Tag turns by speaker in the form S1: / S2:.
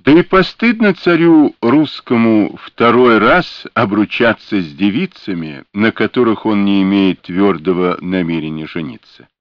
S1: Да и постыдно царю русскому второй раз обручаться с девицами, на которых он не имеет твердого намерения жениться.